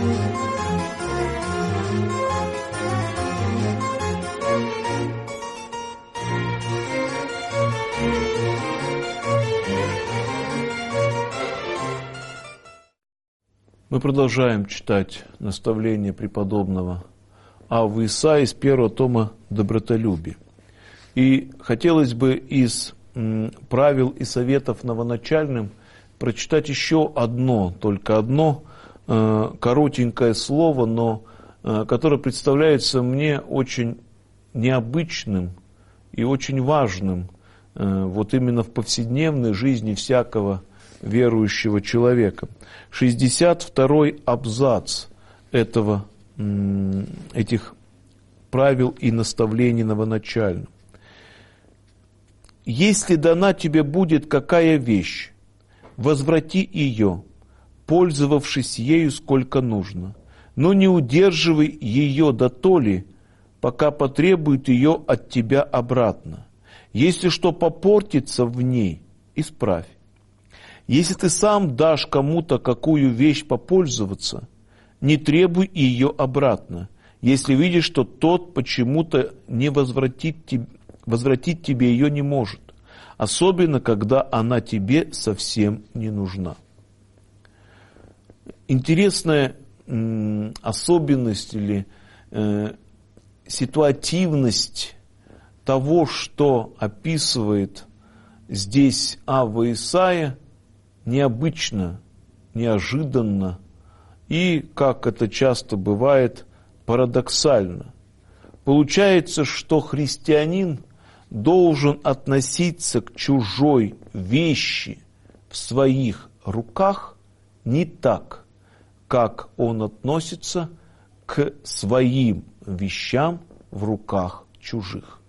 Мы продолжаем читать наставление преподобного Аввы Исаии из первого тома «Добротолюбие». И хотелось бы из правил и советов новоначальным прочитать еще одно, только одно коротенькое слово, но которое представляется мне очень необычным и очень важным вот именно в повседневной жизни всякого верующего человека. 62-й абзац этих правил и наставлений новоначальных. «Если дана тебе будет какая вещь, возврати ее, пользовавшись ею сколько нужно, но не удерживай ее дотоле, пока потребует ее от тебя обратно. Если что попортится в ней, исправь. Если ты сам дашь кому-то какую вещь попользоваться, не требуй ее обратно, если видишь, что тот почему-то не возвратить тебе ее не может, особенно когда она тебе совсем не нужна». Интересная особенность или ситуативность того, что описывает здесь Авва Исаия, необычно, неожиданно и, как это часто бывает, парадоксально. Получается, что христианин должен относиться к чужой вещи в своих руках не так, как он относится к своим вещам в руках чужих.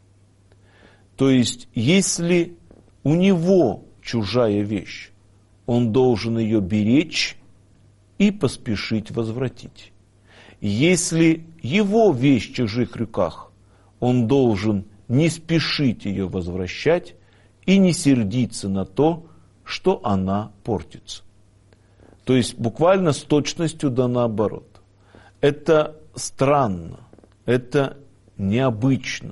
То есть, если у него чужая вещь, он должен ее беречь и поспешить возвратить. Если его вещь в чужих руках, он должен не спешить ее возвращать и не сердиться на то, что она портится. То есть буквально с точностью да наоборот. Это странно, это необычно.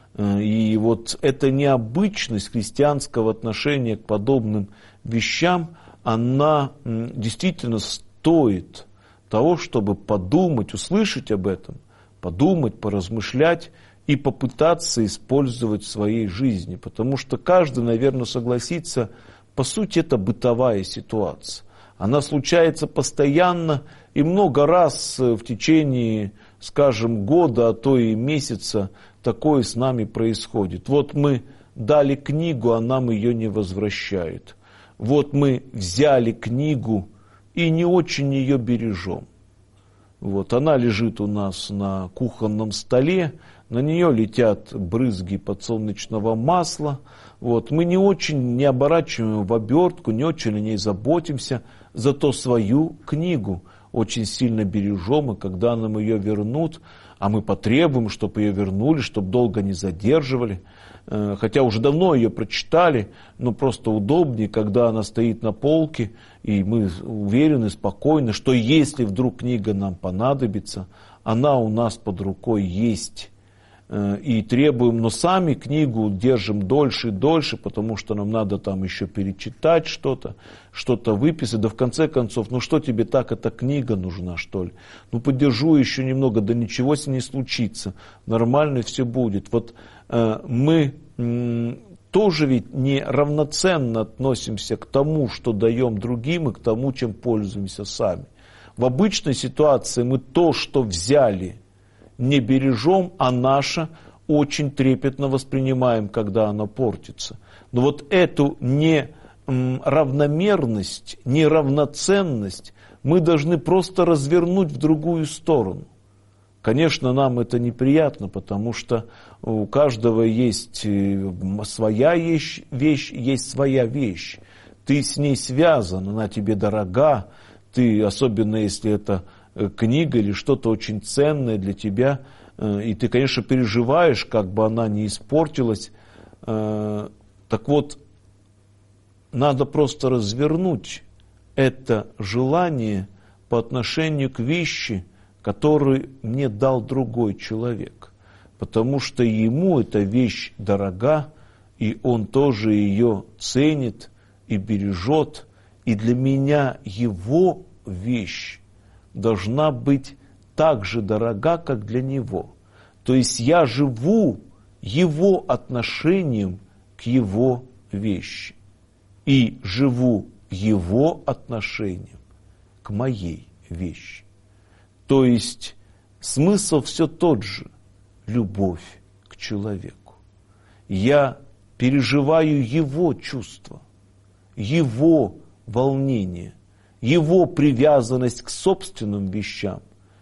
И вот эта необычность христианского отношения к подобным вещам, она действительно стоит того, чтобы подумать, услышать об этом, подумать, поразмышлять и попытаться использовать в своей жизни. Потому что каждый, наверное, согласится, по сути, это бытовая ситуация. Она случается постоянно и много раз в течение, скажем, года, а то и месяца такое с нами происходит. Вот мы дали книгу, а нам ее не возвращают. Вот мы взяли книгу и не очень ее бережем. Вот, она лежит у нас на кухонном столе, на нее летят брызги подсолнечного масла. Вот, мы не очень не оборачиваем в обертку, не очень о ней заботимся, зато свою книгу очень сильно бережем, и когда нам ее вернут, а мы потребуем, чтобы ее вернули, чтобы долго не задерживали, хотя уже давно ее прочитали, но просто удобнее, когда она стоит на полке, и мы уверены, спокойны, что если вдруг книга нам понадобится, она у нас под рукой есть. И требуем, но сами книгу держим дольше и дольше, потому что нам надо там еще перечитать что-то выписать, да в конце концов, ну что тебе так, эта книга нужна, что ли? Ну подержу еще немного, да ничего с ней не случится, нормально все будет. Вот мы тоже ведь не равноценно относимся к тому, что даем другим, и к тому, чем пользуемся сами. В обычной ситуации мы то, что взяли, не бережем, а наше очень трепетно воспринимаем, когда оно портится. Но вот эту неравномерность, неравноценность мы должны просто развернуть в другую сторону. Конечно, нам это неприятно, потому что у каждого есть своя вещь, есть своя вещь. Ты с ней связан, она тебе дорога, ты, особенно если это книга или что-то очень ценное для тебя, и ты, конечно, переживаешь, как бы она не испортилась. Так вот, надо просто развернуть это желание по отношению к вещи, которую мне дал другой человек, потому что ему эта вещь дорога, и он тоже ее ценит и бережет, и для меня его вещь должна быть так же дорога, как для него. То есть я живу его отношением к его вещи и живу его отношением к моей вещи. То есть смысл все тот же – любовь к человеку. Я переживаю его чувства, его волнение, его привязанность к собственным вещам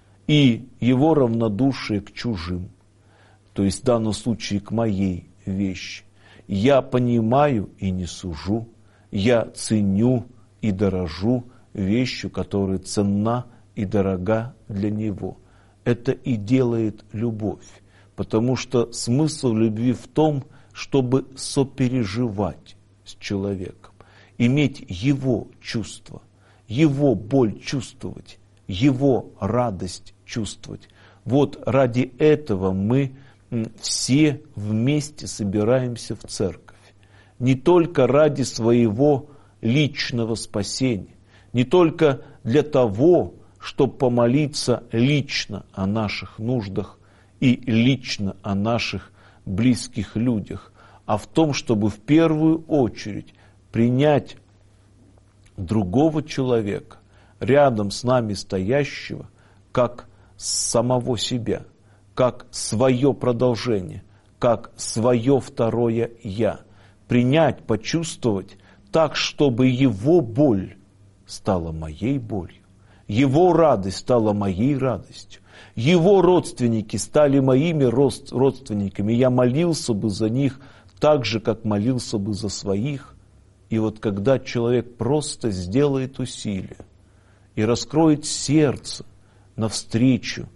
и его равнодушие к чужим, то есть в данном случае к моей вещи. Я понимаю и не сужу, я ценю и дорожу вещью, которая ценна и дорога для него. Это и делает любовь, потому что смысл любви в том, чтобы сопереживать с человеком, иметь его чувства, его боль чувствовать, его радость чувствовать. Вот ради этого мы все вместе собираемся в церковь. Не только ради своего личного спасения, не только для того, чтобы помолиться лично о наших нуждах и лично о наших близких людях, а в том, чтобы в первую очередь принять другого человека, рядом с нами стоящего, как самого себя, как свое продолжение, как свое второе «я». Принять, почувствовать так, чтобы его боль стала моей болью, его радость стала моей радостью, его родственники стали моими родственниками. Я молился бы за них так же, как молился бы за своих. И вот когда человек просто сделает усилие и раскроет сердце навстречу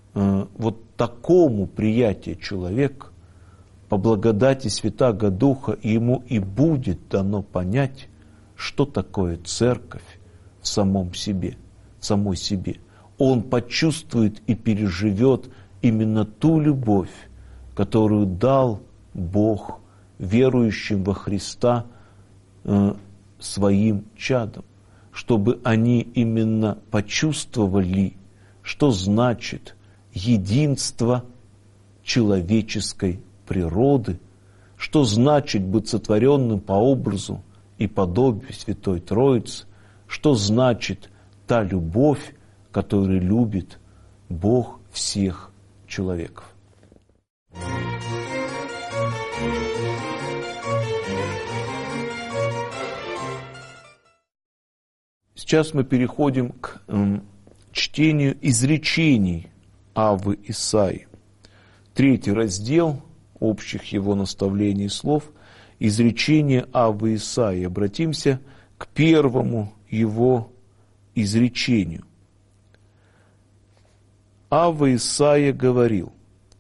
вот такому приятию человека, по благодати Святаго Духа ему и будет дано понять, что такое церковь в самом себе, в самой себе. Он почувствует и переживет именно ту любовь, которую дал Бог верующим во Христа своим чадам, чтобы они именно почувствовали, что значит единство человеческой природы, что значит быть сотворенным по образу и подобию Святой Троицы, что значит та любовь, которую любит Бог всех человеков. Сейчас мы переходим к чтению изречений Аввы Исаии. 3 раздел общих его наставлений и слов, изречение Аввы Исаии. Обратимся к первому его изречению. Авва Исаия говорил: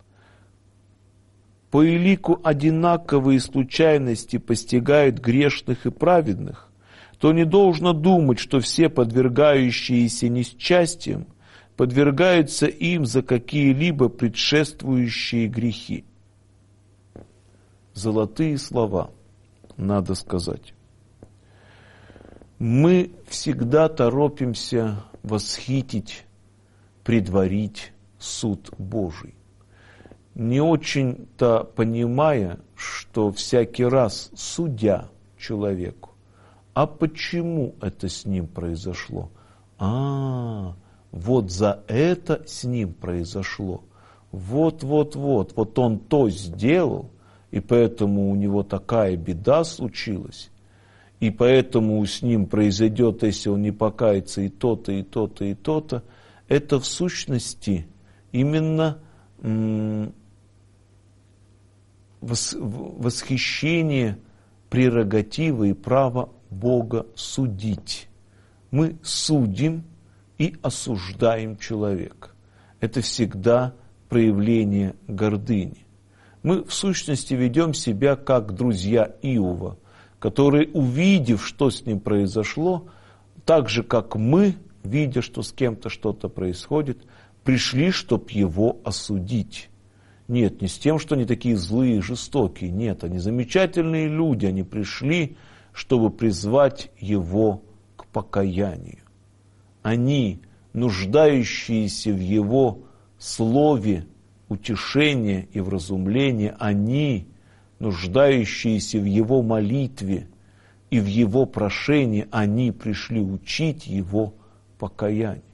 «По элику одинаковые случайности постигают грешных и праведных, то не должно думать, что все подвергающиеся несчастьям подвергаются им за какие-либо предшествующие грехи». Золотые слова, надо сказать. Мы всегда торопимся восхитить, предварить суд Божий, не очень-то понимая, что всякий раз судя человеку, а почему это с ним произошло? Вот за это с ним произошло. Вот он то сделал, и поэтому у него такая беда случилась, и поэтому с ним произойдет, если он не покается, и то-то, и то-то, и то-то. Это в сущности именно восхищение прерогативы и права Бога судить. Мы судим и осуждаем человека. Это всегда проявление гордыни. Мы в сущности ведем себя как друзья Иова, которые, увидев, что с ним произошло, так же, как мы видя, что с кем-то что-то происходит, пришли, чтобы его осудить. Нет, не с тем, что они такие злые и жестокие. Нет, они замечательные люди. Они пришли, чтобы призвать его к покаянию. Они, нуждающиеся в его слове утешения и вразумления, они, нуждающиеся в его молитве и в его прошении, они пришли учить его покаянию.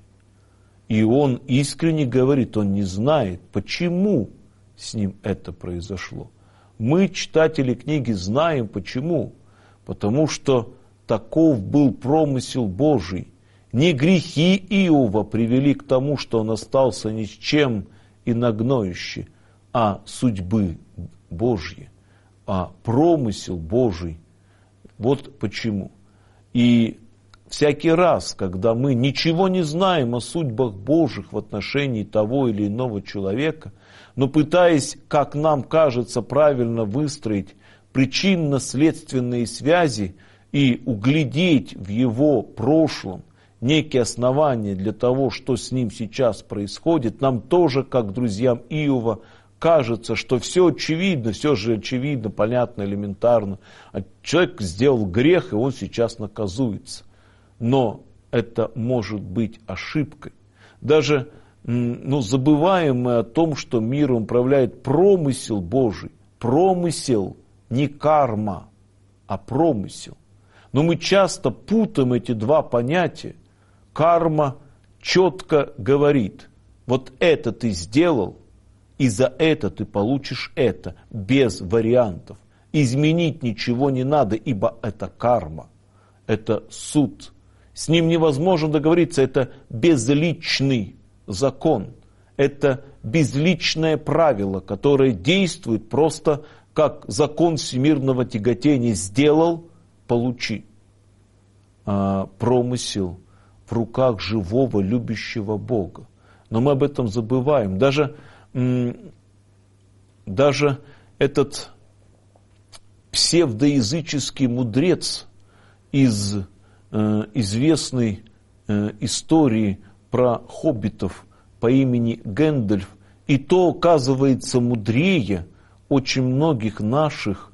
И он искренне говорит, он не знает, почему с ним это произошло. Мы, читатели книги, знаем почему. Потому что таков был промысел Божий. Не грехи Иова привели к тому, что он остался ни с чем и на гноище, а судьбы Божьи, а промысел Божий. Вот почему. И всякий раз, когда мы ничего не знаем о судьбах Божьих в отношении того или иного человека, но пытаясь, как нам кажется, правильно выстроить причинно-следственные связи и углядеть в его прошлом некие основания для того, что с ним сейчас происходит, нам тоже, как друзьям Иова, кажется, что все очевидно, все же очевидно, понятно, элементарно. Человек сделал грех, и он сейчас наказуется. Но это может быть ошибкой. Даже забываем мы о том, что миром управляет промысел Божий. Промысел, не карма, а промысел. Но мы часто путаем эти два понятия. Карма четко говорит, вот это ты сделал, и за это ты получишь это, без вариантов. Изменить ничего не надо, ибо это карма, это суд. С ним невозможно договориться, это безличный закон, это безличное правило, которое действует просто как закон всемирного тяготения. Сделал, получи. Промысел в руках живого, любящего Бога. Но мы об этом забываем. Даже этот псевдоязыческий мудрец из известной истории про хоббитов по имени Гэндальф, и то оказывается мудрее очень многих наших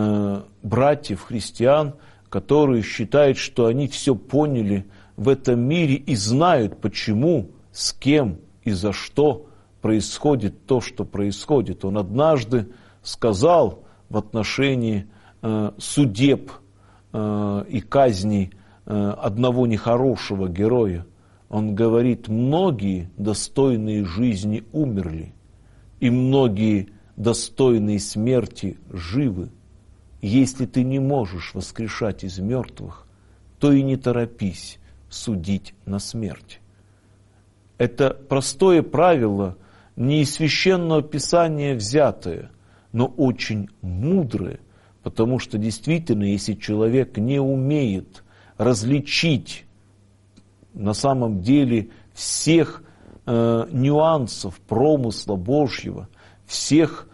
братьев христиан, которые считают, что они все поняли в этом мире и знают, почему, с кем и за что происходит то, что происходит. Он однажды сказал в отношении судеб и казней одного нехорошего героя, он говорит, многие достойные жизни умерли, и многие достойные смерти живы. Если ты не можешь воскрешать из мертвых, то и не торопись судить на смерть. Это простое правило, не из Священного Писания взятое, но очень мудрое, потому что действительно, если человек не умеет различить на самом деле всех нюансов промысла Божьего, всех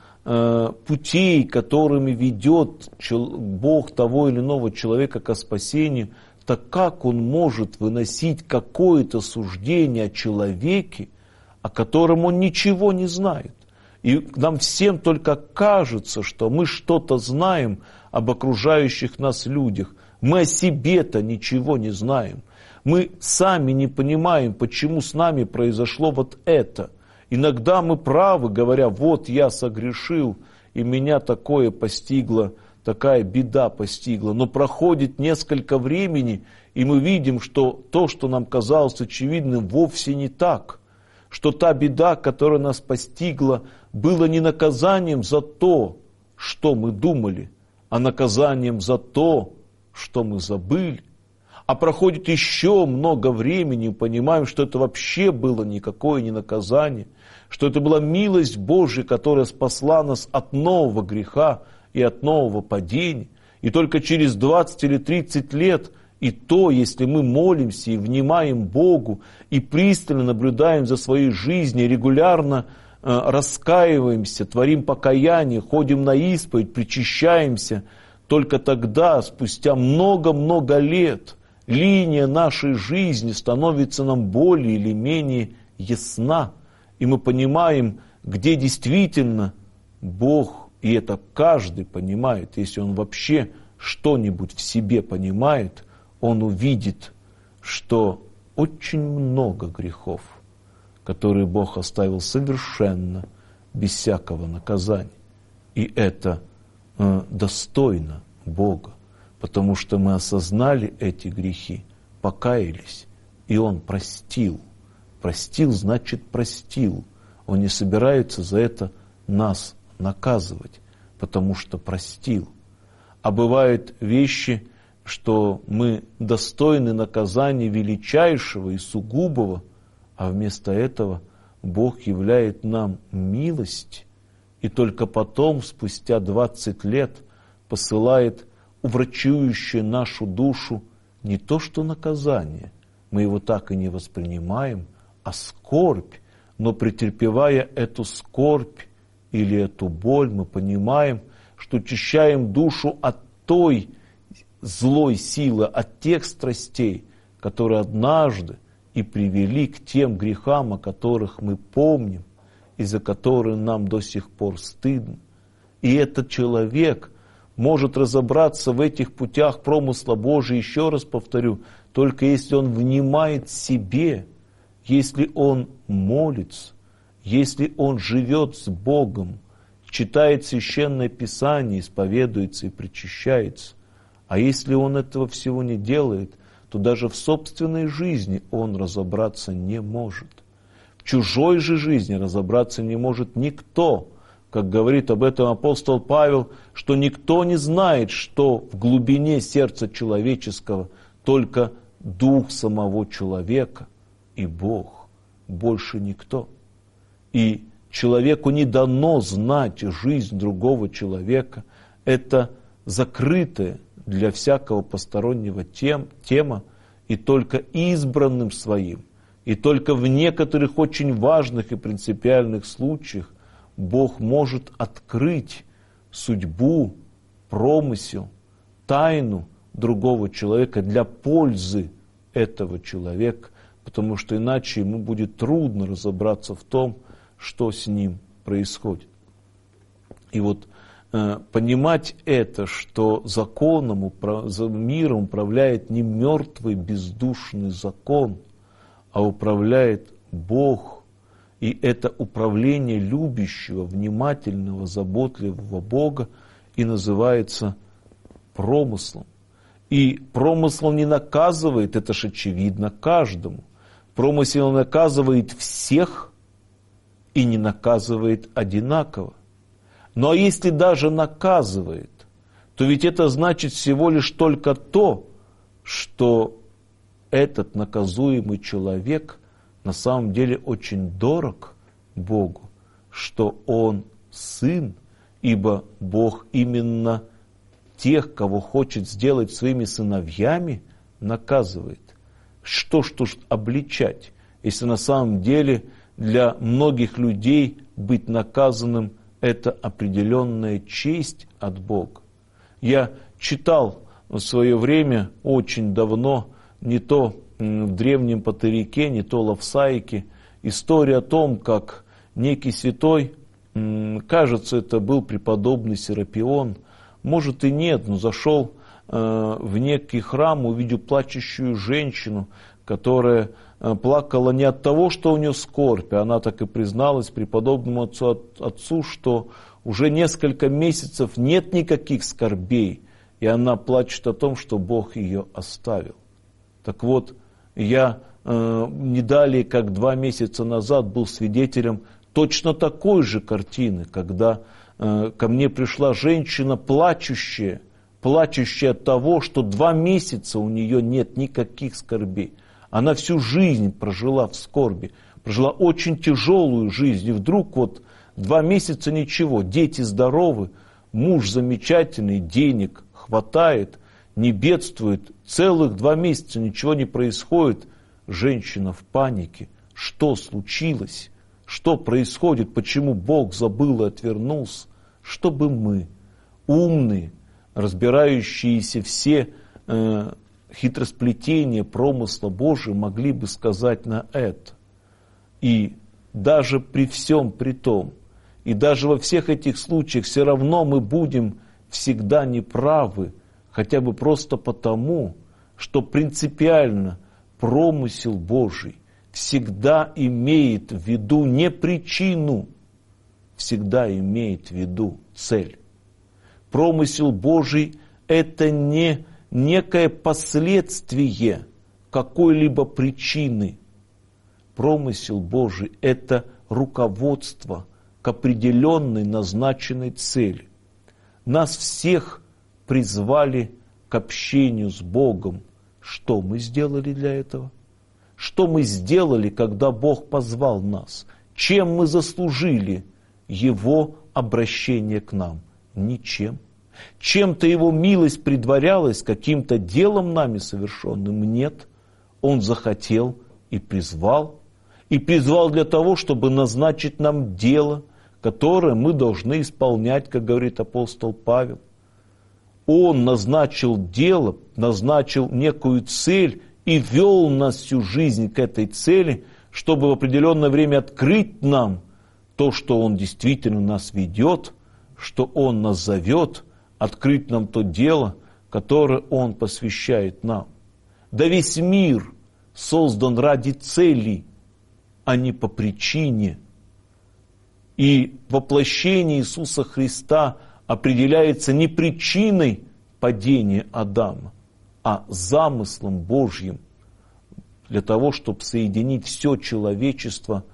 путей, которыми ведет Бог того или иного человека ко спасению, так как он может выносить какое-то суждение о человеке, о котором он ничего не знает? И нам всем только кажется, что мы что-то знаем об окружающих нас людях. Мы о себе-то ничего не знаем. Мы сами не понимаем, почему с нами произошло вот это. Иногда мы правы, говоря, вот я согрешил, и меня такое постигло, такая беда постигла. Но проходит несколько времени, и мы видим, что то, что нам казалось очевидным, вовсе не так. Что та беда, которая нас постигла, была не наказанием за то, что мы думали, а наказанием за то, что мы забыли. А проходит еще много времени, и понимаем, что это вообще было никакое не наказание, что это была милость Божья, которая спасла нас от нового греха и от нового падения. И только через 20 или 30 лет, и то, если мы молимся и внимаем Богу, и пристально наблюдаем за своей жизнью, регулярно раскаиваемся, творим покаяние, ходим на исповедь, причащаемся, только тогда, спустя много-много лет, линия нашей жизни становится нам более или менее ясна, и мы понимаем, где действительно Бог, и это каждый понимает, если он вообще что-нибудь в себе понимает, он увидит, что очень много грехов, которые Бог оставил совершенно без всякого наказания. И это достойно Бога, потому что мы осознали эти грехи, покаялись, и Он простил. Простил значит простил. Он не собирается за это нас наказывать, потому что простил. А бывают вещи, что мы достойны наказания величайшего и сугубого, а вместо этого Бог являет нам милость, и только потом, спустя 20 лет, посылает уврачующее нашу душу не то что наказание, мы его так и не воспринимаем, а скорбь, но претерпевая эту скорбь или эту боль, мы понимаем, что очищаем душу от той злой силы, от тех страстей, которые однажды и привели к тем грехам, о которых мы помним, и за которые нам до сих пор стыдно. И этот человек может разобраться в этих путях промысла Божия, еще раз повторю, только если он внимает себе, если он молится, если он живет с Богом, читает Священное Писание, исповедуется и причащается. А если он этого всего не делает, то даже в собственной жизни он разобраться не может. В чужой же жизни разобраться не может никто. Как говорит об этом апостол Павел, что никто не знает, что в глубине сердца человеческого только дух самого человека и Бог, больше никто. И человеку не дано знать жизнь другого человека. Это закрытая для всякого постороннего тема, и только избранным своим, и только в некоторых очень важных и принципиальных случаях Бог может открыть судьбу, промысел, тайну другого человека для пользы этого человека, потому что иначе ему будет трудно разобраться в том, что с ним происходит. И вот понимать это, что законом, миром управляет не мертвый бездушный закон, а управляет Бог. И это управление любящего, внимательного, заботливого Бога и называется промыслом. И промысл не наказывает, это же очевидно каждому. Промысел наказывает всех и не наказывает одинаково. Но если даже наказывает, то ведь это значит всего лишь только то, что этот наказуемый человек на самом деле очень дорог Богу, что он сын, ибо Бог именно тех, кого хочет сделать своими сыновьями, наказывает. Что ж тут обличать, если на самом деле для многих людей быть наказанным – это определенная честь от Бога. Я читал в свое время, очень давно, не то в древнем Патерике, не то Лавсаике, историю о том, как некий святой, кажется, это был преподобный Серапион, может и нет, но зашел в некий храм, увидел плачущую женщину, которая плакала не от того, что у нее скорбь, а она так и призналась преподобному отцу, что уже несколько месяцев нет никаких скорбей, и она плачет о том, что Бог ее оставил. Так вот, я не далее, как 2 месяца назад был свидетелем точно такой же картины, когда ко мне пришла женщина плачущая от того, что 2 месяца у нее нет никаких скорбей. Она всю жизнь прожила в скорби, прожила очень тяжелую жизнь, и вдруг вот 2 месяца ничего, дети здоровы, муж замечательный, денег хватает, не бедствует, целых 2 месяца ничего не происходит. Женщина в панике. Что случилось? Что происходит? Почему Бог забыл и отвернулся? Чтобы мы, умные, разбирающиеся все хитросплетения промысла Божия могли бы сказать на это. И даже при всем при том, и даже во всех этих случаях все равно мы будем всегда неправы, хотя бы просто потому, что принципиально промысел Божий всегда имеет в виду не причину, всегда имеет в виду цель. Промысел Божий – это не некое последствие какой-либо причины. Промысел Божий – это руководство к определенной назначенной цели. Нас всех призвали к общению с Богом. Что мы сделали для этого? Что мы сделали, когда Бог позвал нас? Чем мы заслужили Его обращение к нам? Ничем. Чем-то Его милость предварялась, каким-то делом нами совершенным? Нет. Он захотел и призвал для того, чтобы назначить нам дело, которое мы должны исполнять, как говорит апостол Павел. Он назначил дело, назначил некую цель и вел нас всю жизнь к этой цели, чтобы в определенное время открыть нам то, что Он действительно нас ведет, что Он нас зовет, открыть нам то дело, которое Он посвящает нам. Да весь мир создан ради цели, а не по причине. И воплощение Иисуса Христа определяется не причиной падения Адама, а замыслом Божьим для того, чтобы соединить все человечество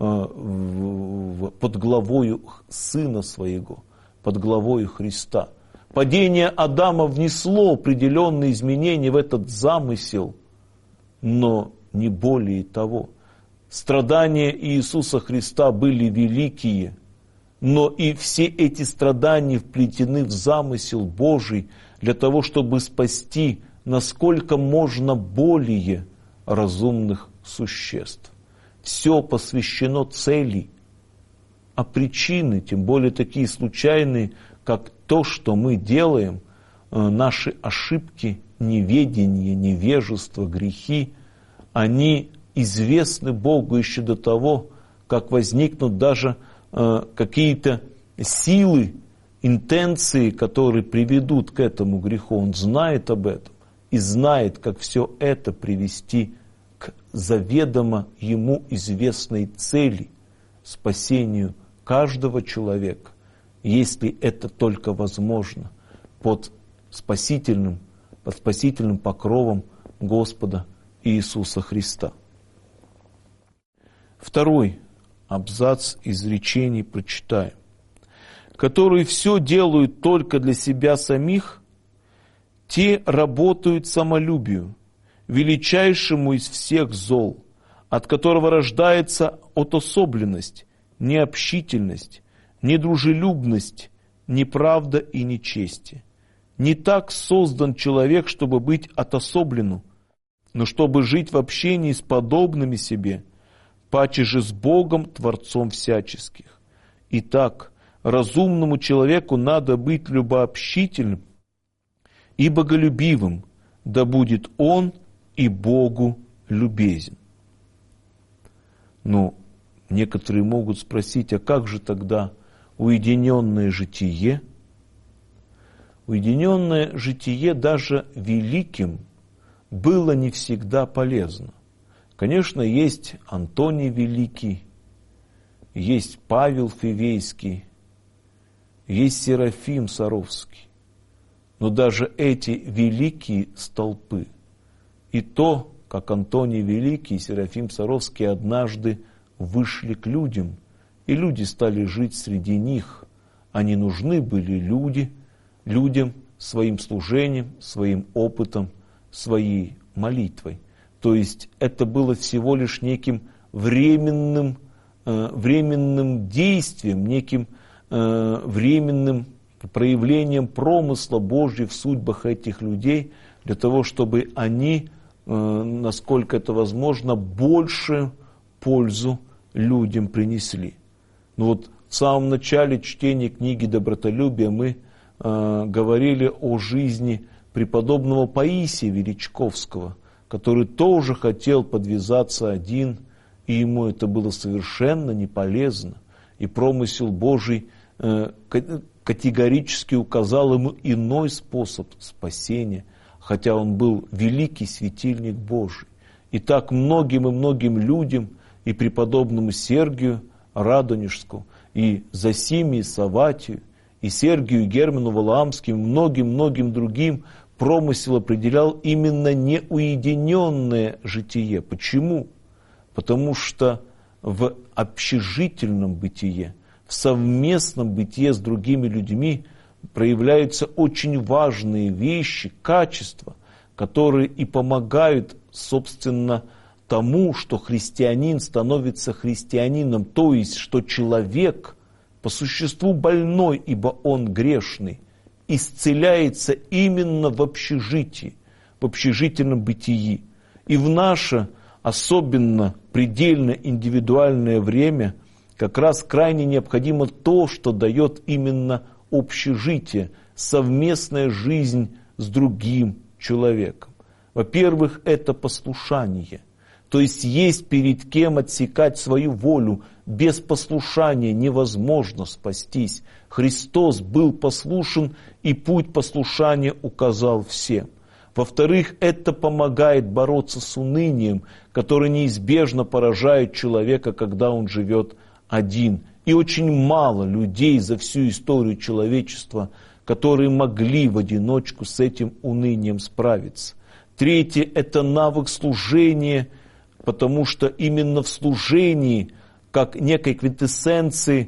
под главою Сына Своего, под главою Христа. Падение Адама внесло определенные изменения в этот замысел, но не более того. Страдания Иисуса Христа были великие, но и все эти страдания вплетены в замысел Божий для того, чтобы спасти насколько можно более разумных существ. Все посвящено цели, а причины, тем более такие случайные, как то, что мы делаем, наши ошибки, неведение, невежество, грехи, они известны Богу еще до того, как возникнут даже какие-то силы, интенции, которые приведут к этому греху. Он знает об этом и знает, как все это привести к заведомо Ему известной цели, спасению каждого человека, если это только возможно, под спасительным покровом Господа Иисуса Христа. Второй абзац изречений прочитаем. Которые все делают только для себя самих, те работают самолюбию, величайшему из всех зол, от которого рождается отособленность, необщительность, недружелюбность, неправда и нечестие. Не так создан человек, чтобы быть отособленным, но чтобы жить в общении с подобными себе, паче же с Богом, Творцом всяческих. Итак, разумному человеку надо быть любообщительным и боголюбивым, да будет он и Богу любезен. Но некоторые могут спросить, а как же тогда уединенное житие? Уединенное житие даже великим было не всегда полезно. Конечно, есть Антоний Великий, есть Павел Фивейский, есть Серафим Саровский. Но даже эти великие столпы, и то, как Антоний Великий и Серафим Саровский однажды вышли к людям, и люди стали жить среди них, они нужны были людям своим служением, своим опытом, своей молитвой. То есть это было всего лишь неким временным действием, неким временным проявлением промысла Божьего в судьбах этих людей, для того, чтобы они, насколько это возможно, большую пользу людям принесли. Но вот в самом начале чтения книги «Добротолюбие» мы говорили о жизни преподобного Паисия Величковского, который тоже хотел подвязаться один, и ему это было совершенно не полезно. И промысел Божий категорически указал ему иной способ спасения, хотя он был великий светильник Божий. И так многим и многим людям, и преподобному Сергию Радонежскому, и Зосиме Саватию, и Сергию Герману Валаамским, многим-многим другим промысел определял именно неуединенное житие. Почему? Потому что в общежительном бытие, в совместном бытие с другими людьми проявляются очень важные вещи, качества, которые и помогают, собственно, тому, что христианин становится христианином, то есть, что человек по существу больной, ибо он грешный, исцеляется именно в общежитии, в общежительном бытии. И в наше особенно предельно индивидуальное время как раз крайне необходимо то, что дает именно общежитие, совместная жизнь с другим человеком. Во-первых, это послушание. То есть перед кем отсекать свою волю. Без послушания невозможно спастись. Христос был послушен, и путь послушания указал всем. Во-вторых, это помогает бороться с унынием, которое неизбежно поражает человека, когда он живет один. И очень мало людей за всю историю человечества, которые могли в одиночку с этим унынием справиться. Третье – это навык служения, потому что именно в служении, как некой квинтэссенции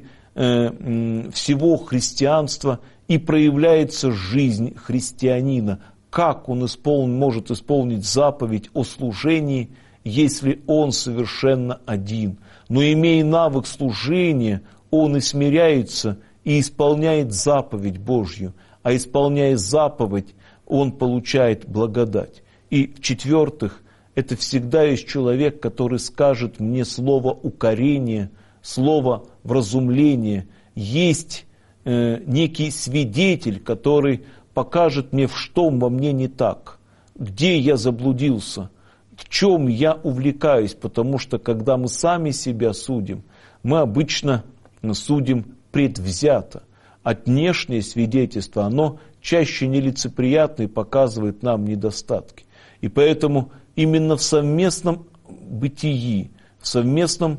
всего христианства, и проявляется жизнь христианина. Как он может исполнить заповедь о служении, если он совершенно один? Но имея навык служения, он и смиряется, и исполняет заповедь Божью. А исполняя заповедь, он получает благодать. И в-четвертых, это всегда есть человек, который скажет мне слово укорения, слово вразумления. Есть некий свидетель, который покажет мне, в что во мне не так, где я заблудился, в чем я увлекаюсь, потому что когда мы сами себя судим, мы обычно судим предвзято. А внешнее свидетельство, оно чаще нелицеприятно и показывает нам недостатки. И поэтому именно в совместном бытии, в совместном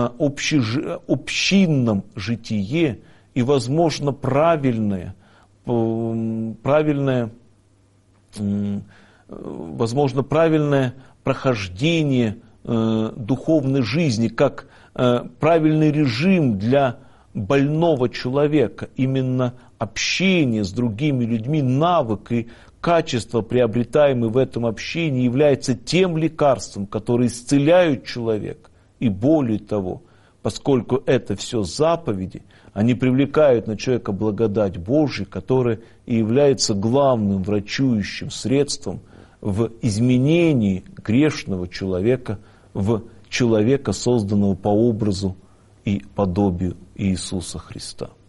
общинном житие и, возможно, правильное прохождение духовной жизни, как правильный режим для больного человека, именно общение с другими людьми, навык и качество, приобретаемое в этом общении, является тем лекарством, которое исцеляет человека. И более того, поскольку это все заповеди, они привлекают на человека благодать Божью, которая и является главным врачующим средством в изменении грешного человека в человека, созданного по образу и подобию Иисуса Христа.